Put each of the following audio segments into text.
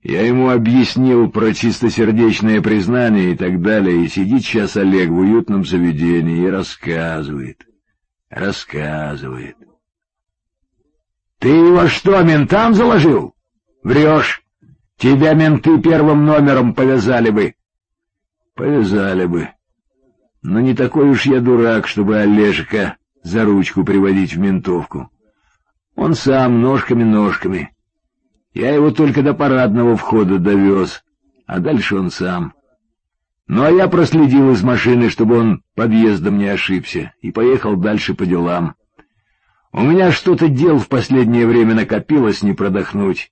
Я ему объяснил про чистосердечное признание и так далее, и сидит сейчас Олег в уютном заведении и рассказывает. Ты его что, ментам заложил? Врешь. Тебя менты первым номером повязали бы. Повязали бы. Но не такой уж я дурак, чтобы Олежика за ручку приводить в ментовку. Он сам ножками. Я его только до парадного входа довез, а дальше он сам. Ну, а я проследил из машины, чтобы он подъездом не ошибся, и поехал дальше по делам. У меня что-то дел в последнее время накопилось не продохнуть.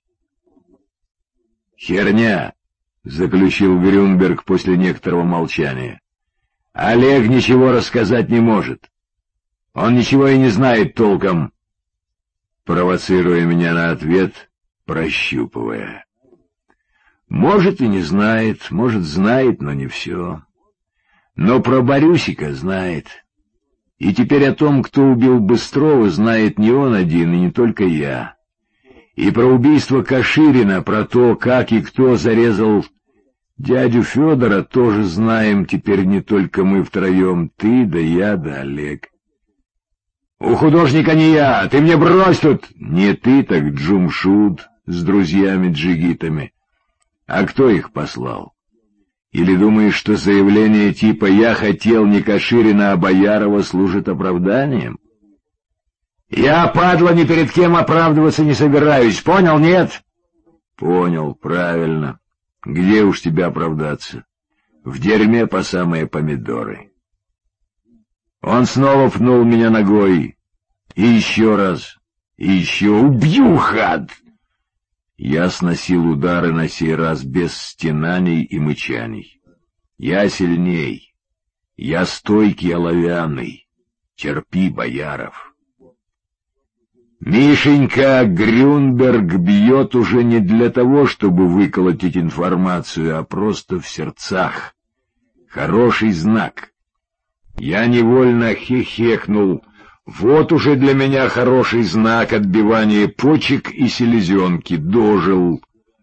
«Херня», — заключил Грюнберг после некоторого молчания. «Олег ничего рассказать не может. Он ничего и не знает толком», провоцируя меня на ответ, прощупывая. «Может, и не знает, может, знает, но не все. Но про Борюсика знает. И теперь о том, кто убил Быстрова, знает не он один, и не только я. И про убийство Каширина, про то, как и кто зарезал дядю Федора, тоже знаем теперь не только мы втроем, ты да я да Олег. У художника не я, ты мне брось тут!» «Не ты, так Джумшуд с друзьями-джигитами. А кто их послал? Или думаешь, что заявление типа «я хотел не Каширина, а Боярова» служит оправданием?» «Я, падла, ни перед кем оправдываться не собираюсь, понял, нет?» «Понял, правильно. Где уж тебе оправдаться? В дерьме по самые помидоры». Он снова пнул меня ногой. И еще раз. И еще. «Убью, хад!» Я сносил удары на сей раз без стенаний и мычаний. Я сильней. Я стойкий оловянный. Терпи, Бояров. Мишенька Грюнберг бьет уже не для того, чтобы выколотить информацию, а просто в сердцах. Хороший знак. Я невольно хихекнул. Вот уже для меня хороший знак отбивания почек и селезенки. Дожил.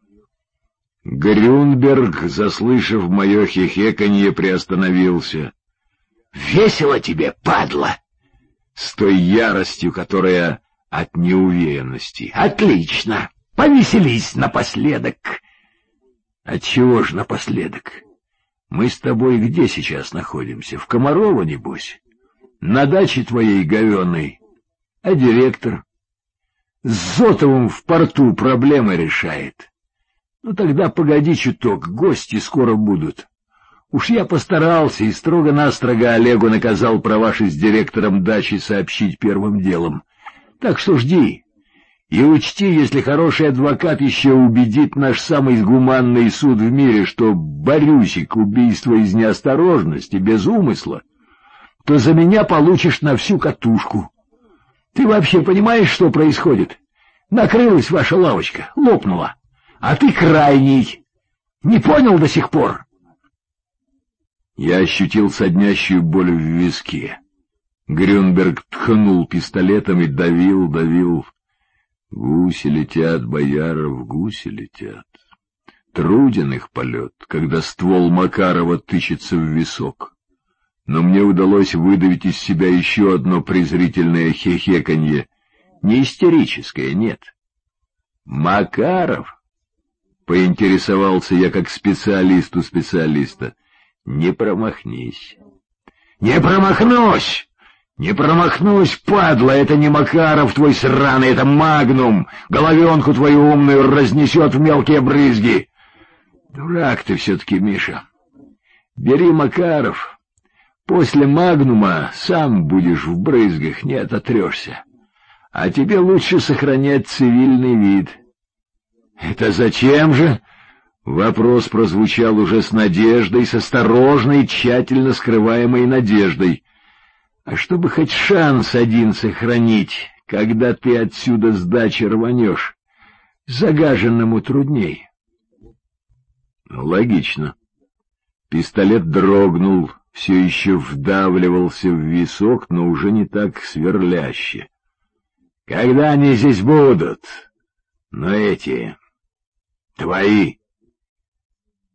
Грюнберг, заслышав мое хихеканье, приостановился. «Весело тебе, падла!» С той яростью, которая от неуверенности. «Отлично! Повеселись напоследок!» «Отчего ж напоследок? Мы с тобой где сейчас находимся? В Комарово, небось? На даче твоей говёной. А директор? С Зотовым в порту проблемы решает. Ну тогда погоди чуток, гости скоро будут. Уж я постарался и строго-настрого Олегу наказал про ваши с директором дачи сообщить первым делом. Так что жди. И учти, если хороший адвокат еще убедит наш самый гуманный суд в мире, что Борюсик — убийство из неосторожности, без умысла, то за меня получишь на всю катушку. Ты вообще понимаешь, что происходит? Накрылась ваша лавочка, лопнула, а ты крайний. Не понял до сих пор?» Я ощутил соднящую боль в виске. Грюнберг ткнул пистолетом и давил. Гуси летят, Бояров, гуси летят. Труден их полет, когда ствол Макарова тычется в висок. Но мне удалось выдавить из себя еще одно презрительное хихеканье. Не истерическое, нет. «Макаров?» — поинтересовался я как специалист у специалиста. «Не промахнись». «Не промахнусь! Не промахнусь, падла! Это не Макаров твой сраный, это Магнум! Головенку твою умную разнесет в мелкие брызги!» «Дурак ты все-таки, Миша. Бери Макаров. После Магнума сам будешь в брызгах, не ототрешься. А тебе лучше сохранять цивильный вид». «Это зачем же?» Вопрос прозвучал уже с надеждой, с осторожной, тщательно скрываемой надеждой. «А чтобы хоть шанс один сохранить, когда ты отсюда с дачи рванешь, загаженному трудней». Логично. Пистолет дрогнул, все еще вдавливался в висок, но уже не так сверляще. «Когда они здесь будут? Но эти... твои...»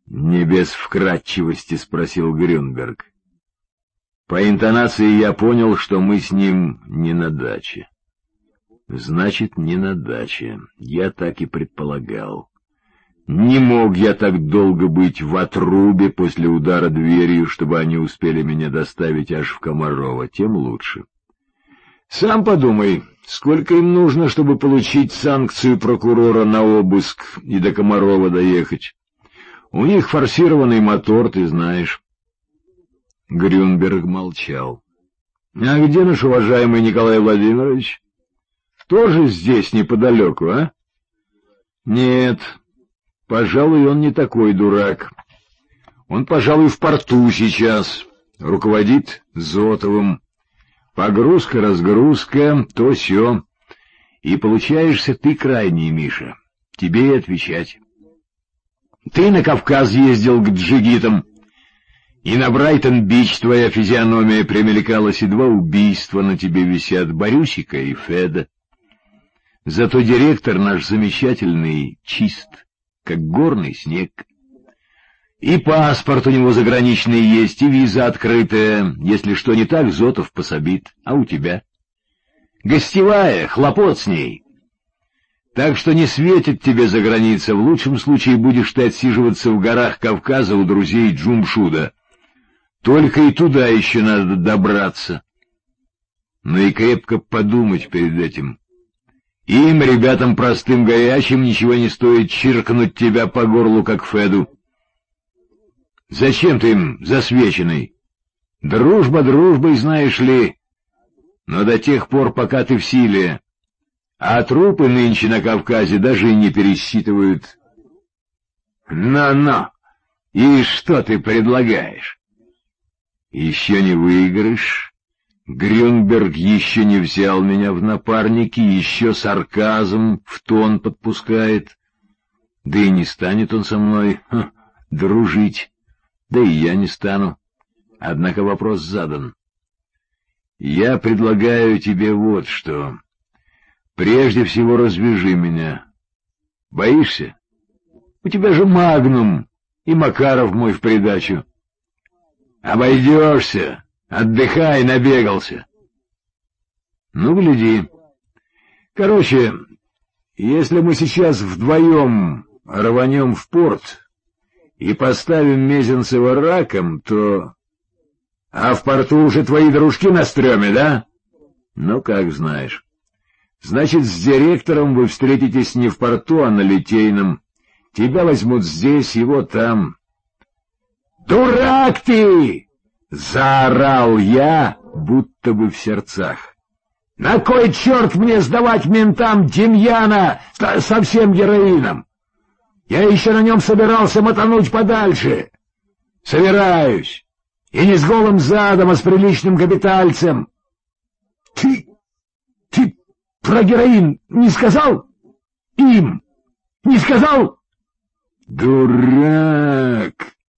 Не без вкратчивости спросил Грюнберг. По интонации я понял, что мы с ним не на даче. Значит, не на даче. Я так и предполагал. Не мог я так долго быть в отрубе после удара дверью, чтобы они успели меня доставить аж в Комарово, тем лучше. Сам подумай, сколько им нужно, чтобы получить санкцию прокурора на обыск и до Комарова доехать. У них форсированный мотор, ты знаешь. Грюнберг молчал. — А где наш уважаемый Николай Владимирович? Тоже здесь, неподалеку, а? — Нет, пожалуй, он не такой дурак. Он, пожалуй, в порту сейчас, руководит Зотовым. Погрузка-разгрузка, то сё. И получаешься ты крайний, Миша. Тебе и отвечать. Ты на Кавказ ездил к джигитам, и на Брайтон-Бич твоя физиономия примелькалась, и 2 убийства на тебе висят, Борюсика и Феда. Зато директор наш замечательный, чист, как горный снег. И паспорт у него заграничный есть, и виза открытая. Если что не так, Зотов пособит. А у тебя? Гостевая, хлопот с ней. Так что не светит тебе за граница. В лучшем случае будешь ты отсиживаться в горах Кавказа у друзей Джумшуда. Только и туда еще надо добраться. Но и крепко подумать перед этим. Им, ребятам простым горячим, ничего не стоит чиркнуть тебя по горлу, как Феду. Зачем ты им засвеченный? Дружба дружбой, знаешь ли, но до тех пор, пока ты в силе. А трупы нынче на Кавказе даже и не пересчитывают. Но, и что ты предлагаешь? Еще не выиграешь. Грюнберг еще не взял меня в напарники, еще сарказм в тон подпускает. Да и не станет он со мной дружить. Да и я не стану. Однако вопрос задан. Я предлагаю тебе вот что. Прежде всего развяжи меня. Боишься? У тебя же Магнум, и Макаров мой в придачу. Обойдешься. Отдыхай, набегался. Ну, гляди. Короче, если мы сейчас вдвоем рванем в порт и поставим Мезенцева раком, то... А в порту уже твои дружки на стреме, да? Ну, как знаешь. Значит, с директором вы встретитесь не в порту, а на Литейном. Тебя возьмут здесь, его там. «Дурак ты!» — заорал я, будто бы в сердцах. «На кой черт мне сдавать ментам Демьяна со всем героином? Я еще на нем собирался мотануть подальше. Собираюсь. И не с голым задом, а с приличным капитальцем. Ты про героин не сказал? Им не сказал?» «Дурак!»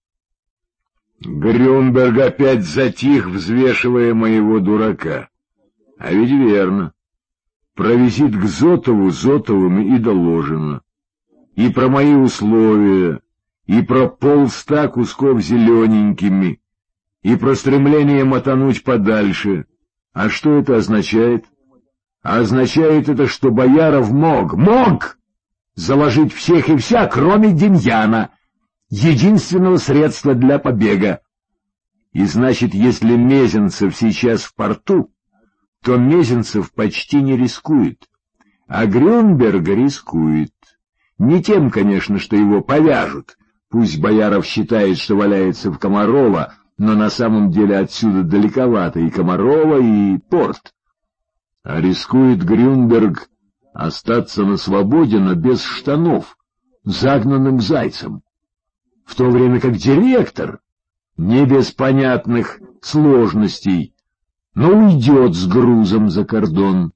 Грюнберг опять затих, взвешивая моего дурака. А ведь верно. Про визит к Зотовым и доложено. И про мои условия, и про 100 кусков зелененькими, и про стремление мотануть подальше. А что это означает? Означает это, что Бояров мог заложить всех и вся, кроме Демьяна, единственного средства для побега. И значит, если Мезенцев сейчас в порту, то Мезенцев почти не рискует, а Грюнберг рискует. Не тем, конечно, что его повяжут. Пусть Бояров считает, что валяется в Комарово, но на самом деле отсюда далековато и Комарово, и порт. А рискует Грюнберг остаться на свободе, но без штанов, загнанным зайцем. В то время как директор, не без понятных сложностей, но уйдет с грузом за кордон.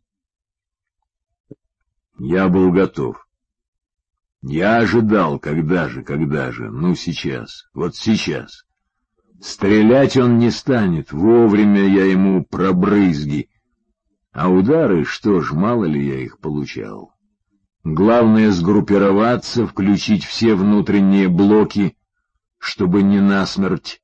Я был готов. Я ожидал, когда же, ну сейчас, вот сейчас. Стрелять он не станет, вовремя я ему пробрызги. А удары, что ж, мало ли я их получал. Главное — сгруппироваться, включить все внутренние блоки, чтобы не насмерть